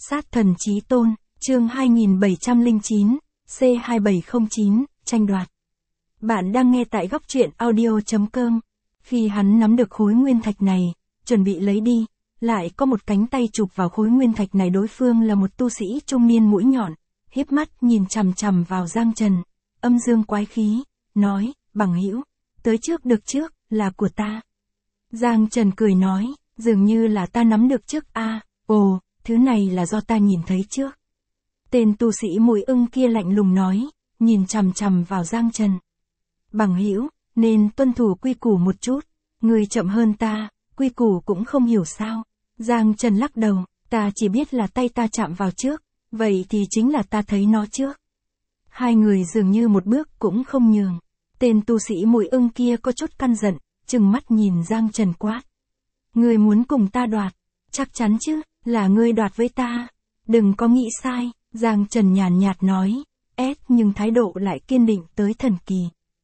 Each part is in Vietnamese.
Sát thần chí tôn, chương 2709, C2709, tranh đoạt. Bạn đang nghe tại góc truyện audio.com. Khi hắn nắm được khối nguyên thạch này, chuẩn bị lấy đi, lại có một cánh tay chụp vào khối nguyên thạch này. Đối phương là một tu sĩ trung niên mũi nhọn, híp mắt nhìn chằm chằm vào Giang Trần, âm dương quái khí, nói, bằng hữu, tới trước được trước, là của ta. Giang Trần cười nói, dường như là ta nắm được trước a. Ồ, thứ này là do ta nhìn thấy trước. Tên tu sĩ mũi ưng kia lạnh lùng nói, nhìn chằm chằm vào Giang Trần. Bằng hữu, nên tuân thủ quy củ một chút, người chậm hơn ta, quy củ cũng không hiểu sao. Giang Trần lắc đầu, ta chỉ biết là tay ta chạm vào trước, vậy thì chính là ta thấy nó trước. Hai người dường như một bước cũng không nhường. Tên tu sĩ mũi ưng kia có chút căn giận, trừng mắt nhìn Giang Trần quát. Ngươi muốn cùng ta đoạt, chắc chắn chứ, là ngươi đoạt với ta. Đừng có nghĩ sai, Giang Trần nhàn nhạt nói, nhưng thái độ lại kiên định tới thần kỳ.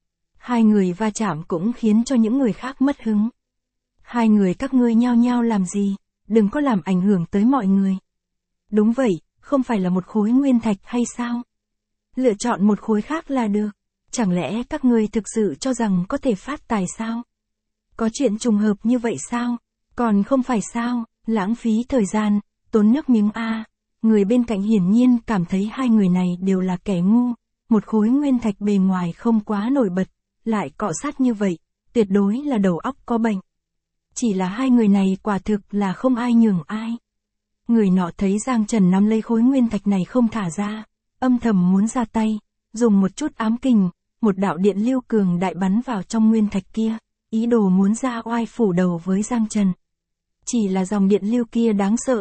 Hai người va chạm cũng khiến cho những người khác mất hứng. Hai người các ngươi nhao nhao làm gì, đừng có làm ảnh hưởng tới mọi người. Đúng vậy, không phải là một khối nguyên thạch hay sao? Lựa chọn một khối khác là được. Chẳng lẽ các ngươi thực sự cho rằng có thể phát tài sao? Có chuyện trùng hợp như vậy sao? Còn không phải sao, lãng phí thời gian, tốn nước miếng a. Người bên cạnh hiển nhiên cảm thấy hai người này đều là kẻ ngu, một khối nguyên thạch bề ngoài không quá nổi bật, lại cọ sát như vậy, tuyệt đối là đầu óc có bệnh. Chỉ là hai người này quả thực là không ai nhường ai. Người nọ thấy Giang Trần nắm lấy khối nguyên thạch này không thả ra, âm thầm muốn ra tay, dùng một chút ám kình, một đạo điện lưu cường đại bắn vào trong nguyên thạch kia, ý đồ muốn ra oai phủ đầu với Giang Trần. Chỉ là dòng điện lưu kia đáng sợ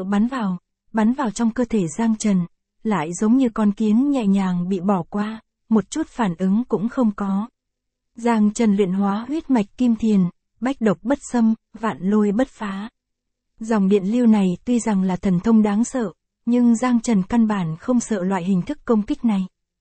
bắn vào trong cơ thể Giang Trần, lại giống như con kiến nhẹ nhàng bị bỏ qua, một chút phản ứng cũng không có. Giang Trần luyện hóa huyết mạch kim thiền, bách độc bất xâm, vạn lôi bất phá. Dòng điện lưu này tuy rằng là thần thông đáng sợ, nhưng Giang Trần căn bản không sợ loại hình thức công kích này.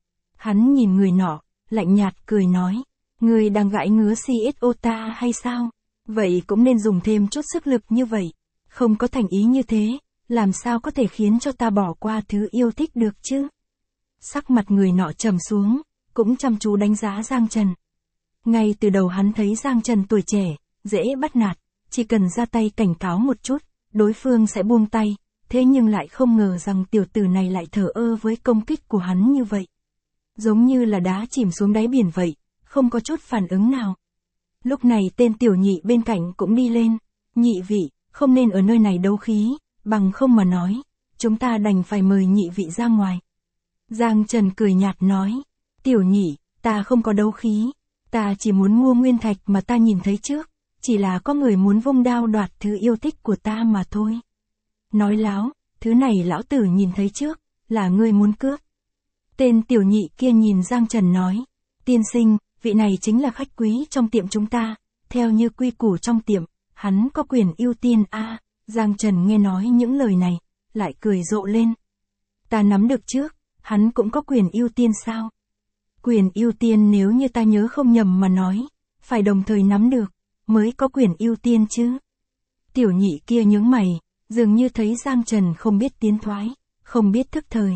Hắn nhìn người nọ, lạnh nhạt cười nói, người đang gãi ngứa CSO ta hay sao? Vậy cũng nên dùng thêm chút sức lực như vậy, không có thành ý như thế, làm sao có thể khiến cho ta bỏ qua thứ yêu thích được chứ? Sắc mặt người nọ trầm xuống, cũng chăm chú đánh giá Giang Trần. Ngay từ đầu hắn thấy Giang Trần tuổi trẻ, dễ bắt nạt, chỉ cần ra tay cảnh cáo một chút, đối phương sẽ buông tay, thế nhưng lại không ngờ rằng tiểu tử này lại thờ ơ với công kích của hắn như vậy. Giống như là đá chìm xuống đáy biển vậy, không có chút phản ứng nào. Lúc này tên tiểu nhị bên cạnh cũng đi lên, nhị vị, không nên ở nơi này đấu khí, bằng không mà nói, chúng ta đành phải mời nhị vị ra ngoài. Giang Trần cười nhạt nói, tiểu nhị, ta không có đấu khí, ta chỉ muốn mua nguyên thạch mà ta nhìn thấy trước, chỉ là có người muốn vung đao đoạt thứ yêu thích của ta mà thôi. Nói láo, thứ này lão tử nhìn thấy trước, là ngươi muốn cướp. Tên tiểu nhị kia nhìn Giang Trần nói, tiên sinh, vị này chính là khách quý trong tiệm chúng ta, theo như quy củ trong tiệm, hắn có quyền ưu tiên a. Giang Trần nghe nói những lời này, lại cười rộ lên. Ta nắm được trước, hắn cũng có quyền ưu tiên sao? Quyền ưu tiên nếu như ta nhớ không nhầm mà nói, phải đồng thời nắm được, mới có quyền ưu tiên chứ. Tiểu nhị kia nhướng mày, dường như thấy Giang Trần không biết tiến thoái, không biết thức thời.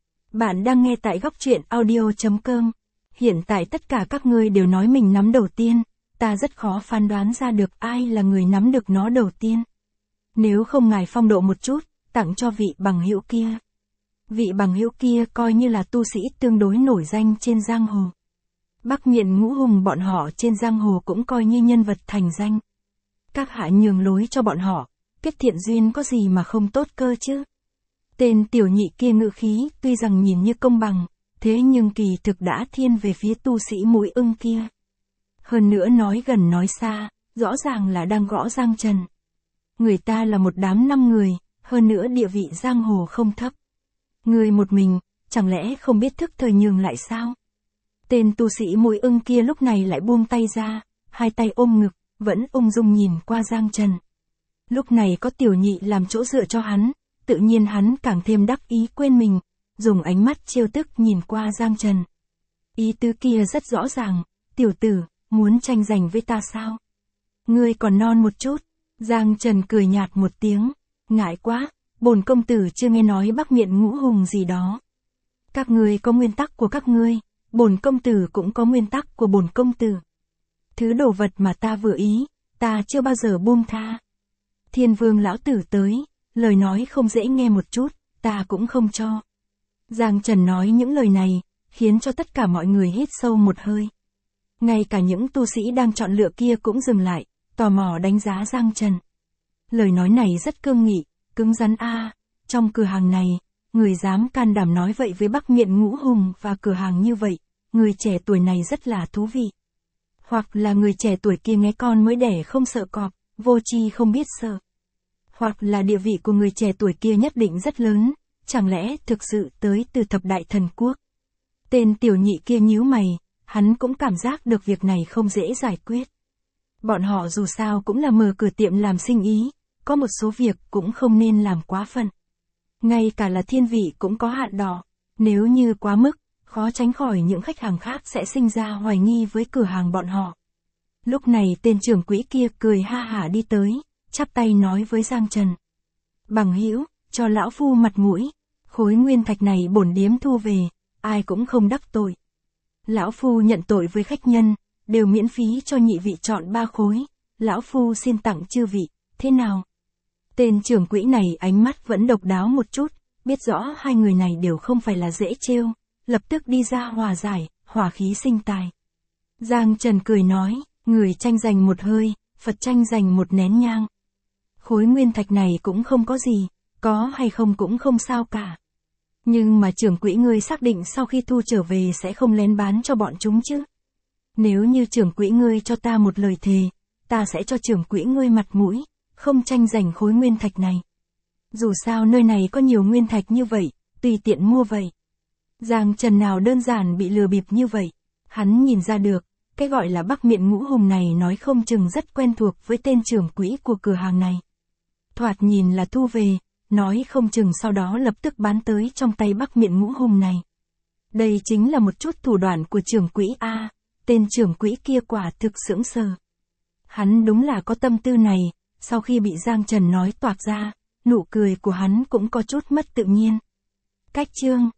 Bạn đang nghe tại góc truyện audio.com. Hiện tại tất cả các ngươi đều nói mình nắm đầu tiên, ta rất khó phán đoán ra được ai là người nắm được nó đầu tiên. Nếu không ngài phong độ một chút, tặng cho vị bằng hữu kia. Vị bằng hữu kia coi như là tu sĩ tương đối nổi danh trên giang hồ. Bắc Miện Ngũ Hùng bọn họ trên giang hồ cũng coi như nhân vật thành danh. Các hạ nhường lối cho bọn họ, kết thiện duyên có gì mà không tốt cơ chứ. Tên tiểu nhị kia ngữ khí tuy rằng nhìn như công bằng, thế nhưng kỳ thực đã thiên về phía tu sĩ mũi ưng kia. Hơn nữa nói gần nói xa, rõ ràng là đang gõ Giang Trần. Người ta là một đám 5 người, hơn nữa địa vị giang hồ không thấp. Người một mình, chẳng lẽ không biết thức thời nhường lại sao? Tên tu sĩ mũi ưng kia lúc này lại buông tay ra, hai tay ôm ngực, vẫn ung dung nhìn qua Giang Trần. Lúc này có tiểu nhị làm chỗ dựa cho hắn, tự nhiên hắn càng thêm đắc ý quên mình, dùng ánh mắt trêu tức nhìn qua Giang Trần. Ý tứ kia rất rõ ràng, tiểu tử, muốn tranh giành với ta sao? Ngươi còn non một chút. Giang Trần cười nhạt một tiếng, ngại quá, bổn công tử chưa nghe nói Bắc Miện Ngũ Hùng gì đó. Các ngươi có nguyên tắc của các ngươi, bổn công tử cũng có nguyên tắc của bổn công tử. Thứ đồ vật mà ta vừa ý, ta chưa bao giờ buông tha. Thiên Vương lão tử tới, lời nói không dễ nghe một chút, ta cũng không cho. Giang Trần nói những lời này, khiến cho tất cả mọi người hít sâu một hơi. Ngay cả những tu sĩ đang chọn lựa kia cũng dừng lại, tò mò đánh giá Giang Trần. Lời nói này rất cương nghị, cứng rắn trong cửa hàng này, người dám can đảm nói vậy với Bắc Miện Ngũ Hùng và cửa hàng như vậy, người trẻ tuổi này rất là thú vị. Hoặc là người trẻ tuổi kia nghe con mới đẻ không sợ cọp, vô tri không biết sợ. Hoặc là địa vị của người trẻ tuổi kia nhất định rất lớn, chẳng lẽ thực sự tới từ thập đại thần quốc. Tên tiểu nhị kia nhíu mày, hắn cũng cảm giác được việc này không dễ giải quyết. Bọn họ dù sao cũng là mở cửa tiệm làm sinh ý, có một số việc cũng không nên làm quá phận. Ngay cả là thiên vị cũng có hạn đỏ, nếu như quá mức, khó tránh khỏi những khách hàng khác sẽ sinh ra hoài nghi với cửa hàng bọn họ. Lúc này tên trưởng quỹ kia cười ha hả đi tới, chắp tay nói với Giang Trần. Bằng hữu, cho lão phu mặt mũi, khối nguyên thạch này bổn điếm thu về, ai cũng không đắc tội. Lão phu nhận tội với khách nhân, đều miễn phí cho nhị vị chọn 3 khối, lão phu xin tặng chư vị, thế nào? Tên trưởng quỹ này ánh mắt vẫn độc đáo một chút, biết rõ hai người này đều không phải là dễ trêu, lập tức đi ra hòa giải, hỏa khí sinh tài. Giang Trần cười nói, người tranh giành một hơi, Phật tranh giành một nén nhang. Khối nguyên thạch này cũng không có gì, có hay không cũng không sao cả. Nhưng mà trưởng quỹ ngươi xác định sau khi thu trở về sẽ không lén bán cho bọn chúng chứ. Nếu như trưởng quỹ ngươi cho ta một lời thề, ta sẽ cho trưởng quỹ ngươi mặt mũi, không tranh giành khối nguyên thạch này. Dù sao nơi này có nhiều nguyên thạch như vậy, tùy tiện mua vậy. Giang Trần nào đơn giản bị lừa bịp như vậy, hắn nhìn ra được, cái gọi là Bắc Miện Ngũ Hùng này nói không chừng rất quen thuộc với tên trưởng quỹ của cửa hàng này. Thoạt nhìn là thu về, nói không chừng sau đó lập tức bán tới trong tay Bắc Miện Ngũ Hùng này. Đây chính là một chút thủ đoạn của trưởng quỹ tên trưởng quỹ kia quả thực sững sờ. Hắn đúng là có tâm tư này, sau khi bị Giang Trần nói toạc ra, nụ cười của hắn cũng có chút mất tự nhiên. Cách chương